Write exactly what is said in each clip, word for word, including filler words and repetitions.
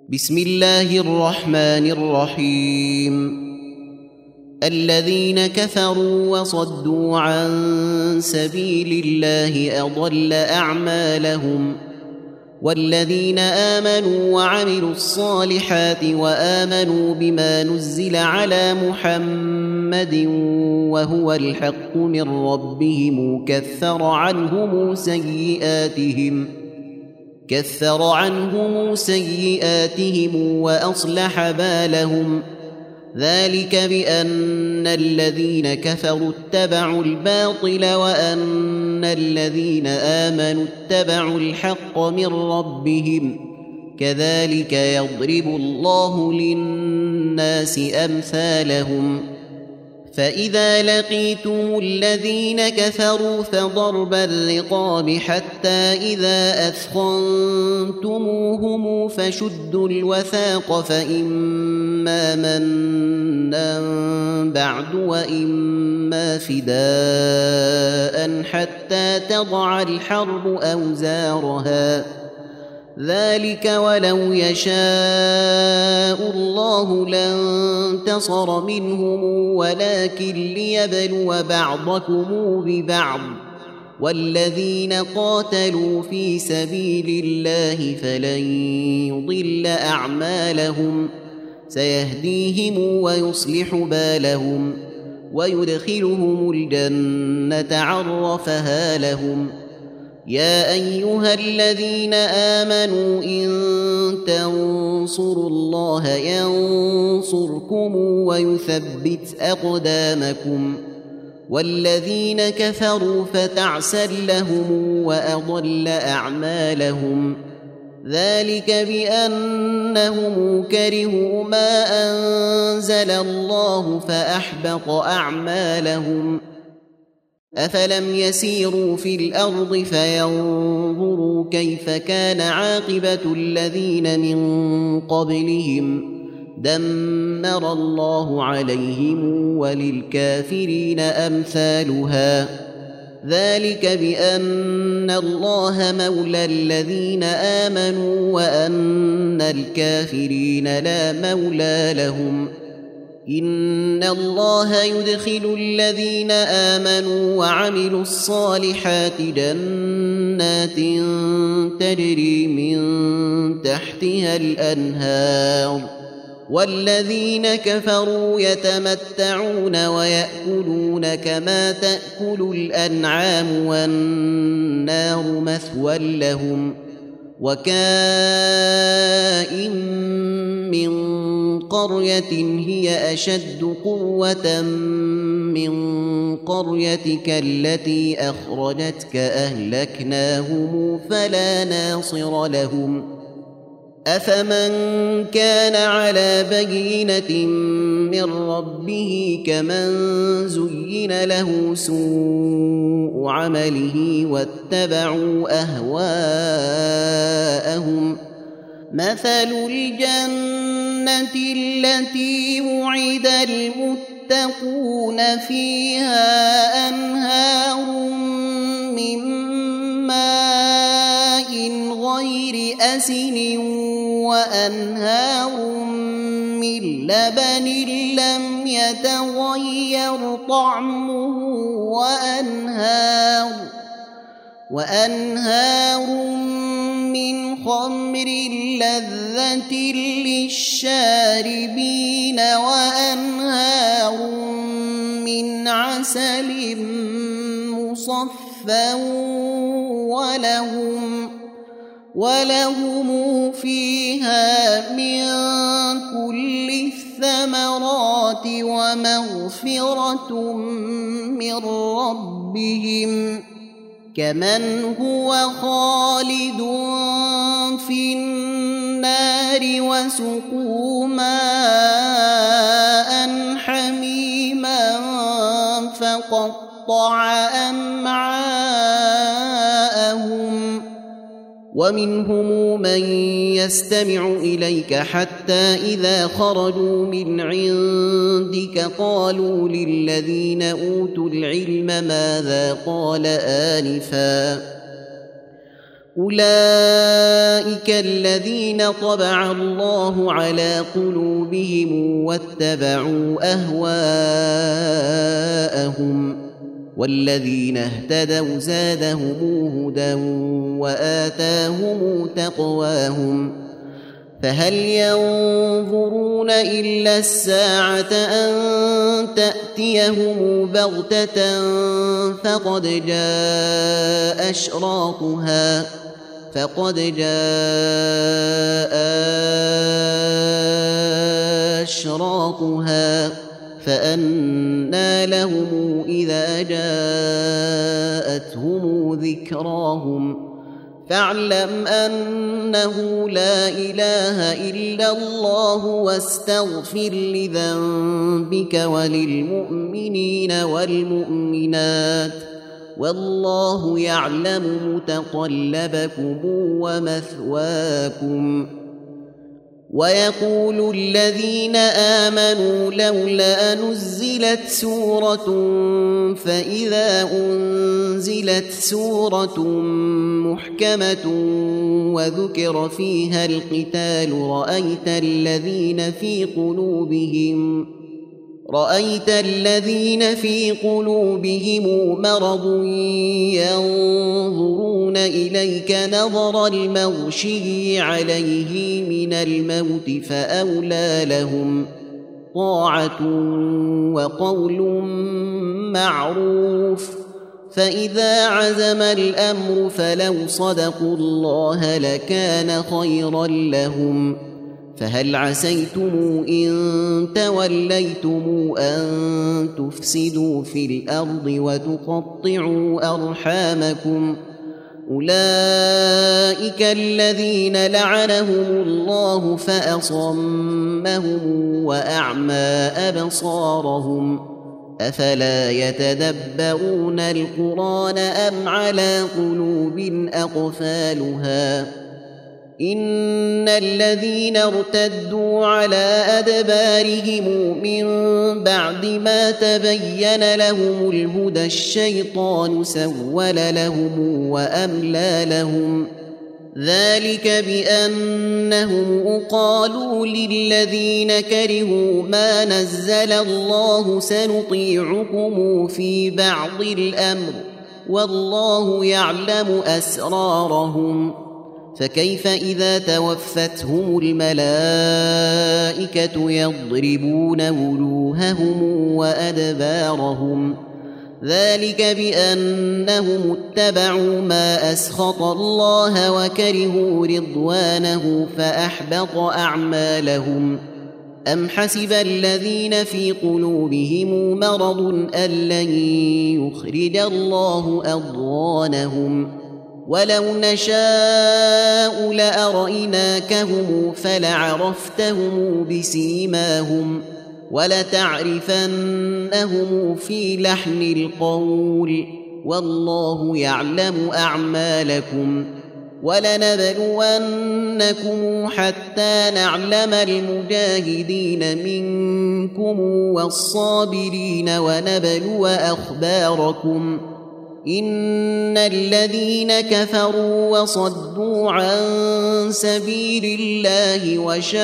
بسم الله الرحمن الرحيم. الذين كفروا وصدوا عن سبيل الله أضل أعمالهم، والذين آمنوا وعملوا الصالحات وآمنوا بما نزل على محمد وهو الحق من ربهم كفر عنهم سيئاتهم كفر عنهم سيئاتهم وأصلح بالهم، ذلك بأن الذين كفروا اتبعوا الباطل وأن الذين آمنوا اتبعوا الحق من ربهم، كذلك يضرب الله للناس أمثالهم. فإذا لقيتم الذين كفروا فضرب الرقاب حتى إذا أثخنتموهم فشدوا الوثاق، فإما منا بعد وإما فداء حتى تضع الحرب أوزارها، ذلك ولو يشاء الله لانتصر منهم ولكن ليبلو بعضكم ببعض، والذين قاتلوا في سبيل الله فلن يضل أعمالهم، سيهديهم ويصلح بالهم ويدخلهم الجنة عرفها لهم. يا أيها الذين آمنوا إن تنصروا الله ينصركم ويثبت أقدامكم، والذين كفروا فتعسا لهم وأضل أعمالهم، ذلك بأنهم كرهوا ما أنزل الله فأحبط أعمالهم. أفلم يسيروا في الأرض فينظروا كيف كان عاقبة الذين من قبلهم، دمر الله عليهم وللكافرين أمثالها، ذلك بأن الله مولى الذين آمنوا وأن الكافرين لا مولى لهم. إن الله يدخل الذين آمنوا وعملوا الصالحات جنات تجري من تحتها الأنهار، والذين كفروا يتمتعون ويأكلون كما تأكل الأنعام والنار مثوى لهم. وكائن من قرية هي أشد قوة من قريتك التي أخرجتك أهلكناهم فلا ناصر لهم. أفمن كان على بينة من ربه كمن زين له سوء عمله واتبعوا أهواءهم، مثل الجنة التي وعد المتقون فيها أنهار من ماء غير أسن وأنهار من لبن لم يتغير طعمه وأنهار, وأنهار من خمر لذة للشاربين وأنهار من عسل مصفى ولهم ولهم فيها من كل الثمرات ومغفرة من ربهم، كمن هو خالد في النار وسقوا ماء حميما فقطع أمعاءهم. ومنهم من يستمع إليك حتى إذا خرجوا من عندك قالوا للذين أوتوا العلم ماذا قال آنفا أولئك الذين طبع الله على قلوبهم واتبعوا أهواءهم والذين اهتدوا زادهم هدى وآتاهم تقواهم فهل ينظرون إلا الساعة أن تأتيهم بغتة فقد جاء أشراطها فقد جاء أشراطها فأنى لهم إذا جاءتهم ذكراهم فاعلم أنه لا إله إلا الله واستغفر لذنبك وللمؤمنين والمؤمنات والله يعلم متقلبكم ومثواكم ويقول الذين آمنوا لولا نزلت سورة فإذا أنزلت سورة محكمة وذكر فيها القتال رأيت الذين في قلوبهم رأيت الذين في قلوبهم مرض ينظرون إليك نظر المغشي عليه من الموت فأولى لهم طاعة وقول معروف فإذا عزم الأمر فلو صدقوا الله لكان خيرا لهم فهل عسيتم إن توليتم أن تفسدوا في الأرض وتقطعوا أرحامكم أولئك الذين لعنهم الله فأصمهم وأعمى أبصارهم أفلا يتدبرون القرآن أم على قلوب أقفالها إن الذين ارتدوا على أدبارهم من بعد ما تبين لهم الهدى الشيطان سول لهم وأملى لهم ذلك بأنهم قالوا للذين كرهوا ما نزل الله سنطيعكم في بعض الأمر والله يعلم أسرارهم فكيف إذا توفتهم الملائكة يضربون وجوههم وأدبارهم ذلك بأنهم اتبعوا ما أسخط الله وكرهوا رضوانه فأحبط أعمالهم أم حسب الذين في قلوبهم مرض أن لن يخرج الله أضغانهم ولو نشاء لأريناكهم فلعرفتهم بسيماهم ولتعرفنهم في لحن القول والله يعلم أعمالكم ولنبلونكم حتى نعلم المجاهدين منكم والصابرين ونبلو أخباركم إن الذين كفروا وصدوا عن سبيل الله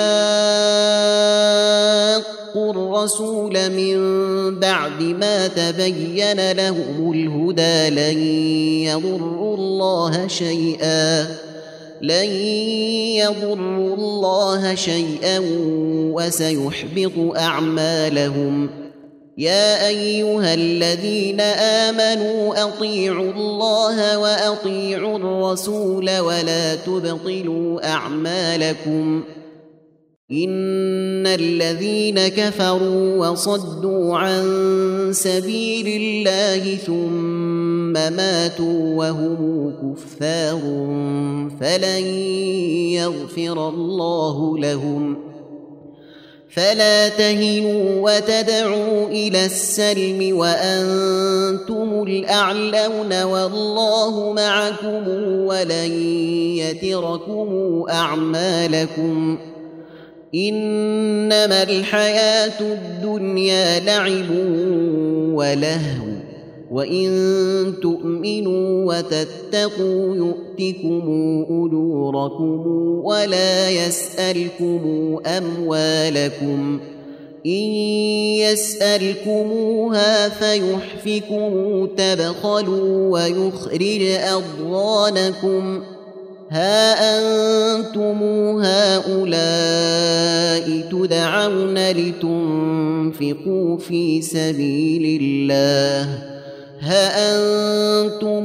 وشاقوا الرسول من بعد ما تبين لهم الهدى لن يضروا الله شيئا لن يضروا الله شيئا وسيحبط أعمالهم يا أيها الذين آمنوا أطيعوا الله وأطيعوا الرسول ولا تبطلوا أعمالكم إن الذين كفروا وصدوا عن سبيل الله ثم ماتوا وهم كفار فلن يغفر الله لهم فلا تهنوا وتدعوا إلى السلم وأنتم الأعلون والله معكم ولن يتركم أعمالكم إنما الحياة الدنيا لعب ولهو وإن تؤمنوا وتتقوا يؤتكم أجوركم ولا يسألكم أموالكم إن يسألكموها فيحفكم تبخلوا ويخرج أضغانكم ها أنتم هؤلاء تدعون لتنفقوا في سبيل الله ها أنتم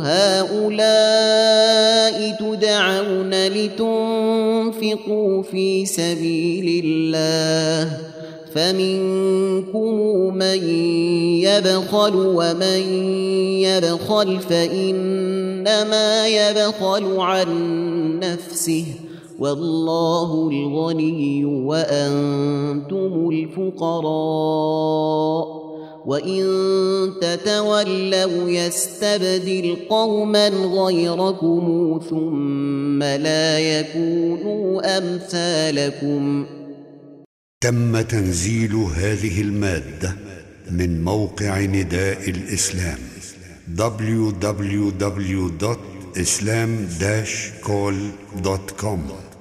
هؤلاء تدعون لتنفقوا في سبيل الله فمنكم من يبخل ومن يبخل فإنما يبخل عن نفسه والله الغني وأنتم الفقراء وإن تتولوا يستبدل قوما غيركم ثم لا يكونوا أمثالكم. تم تنزيل هذه المادة من موقع نداء الإسلام دبليو دبليو دبليو دوت إسلام داش كول دوت كوم.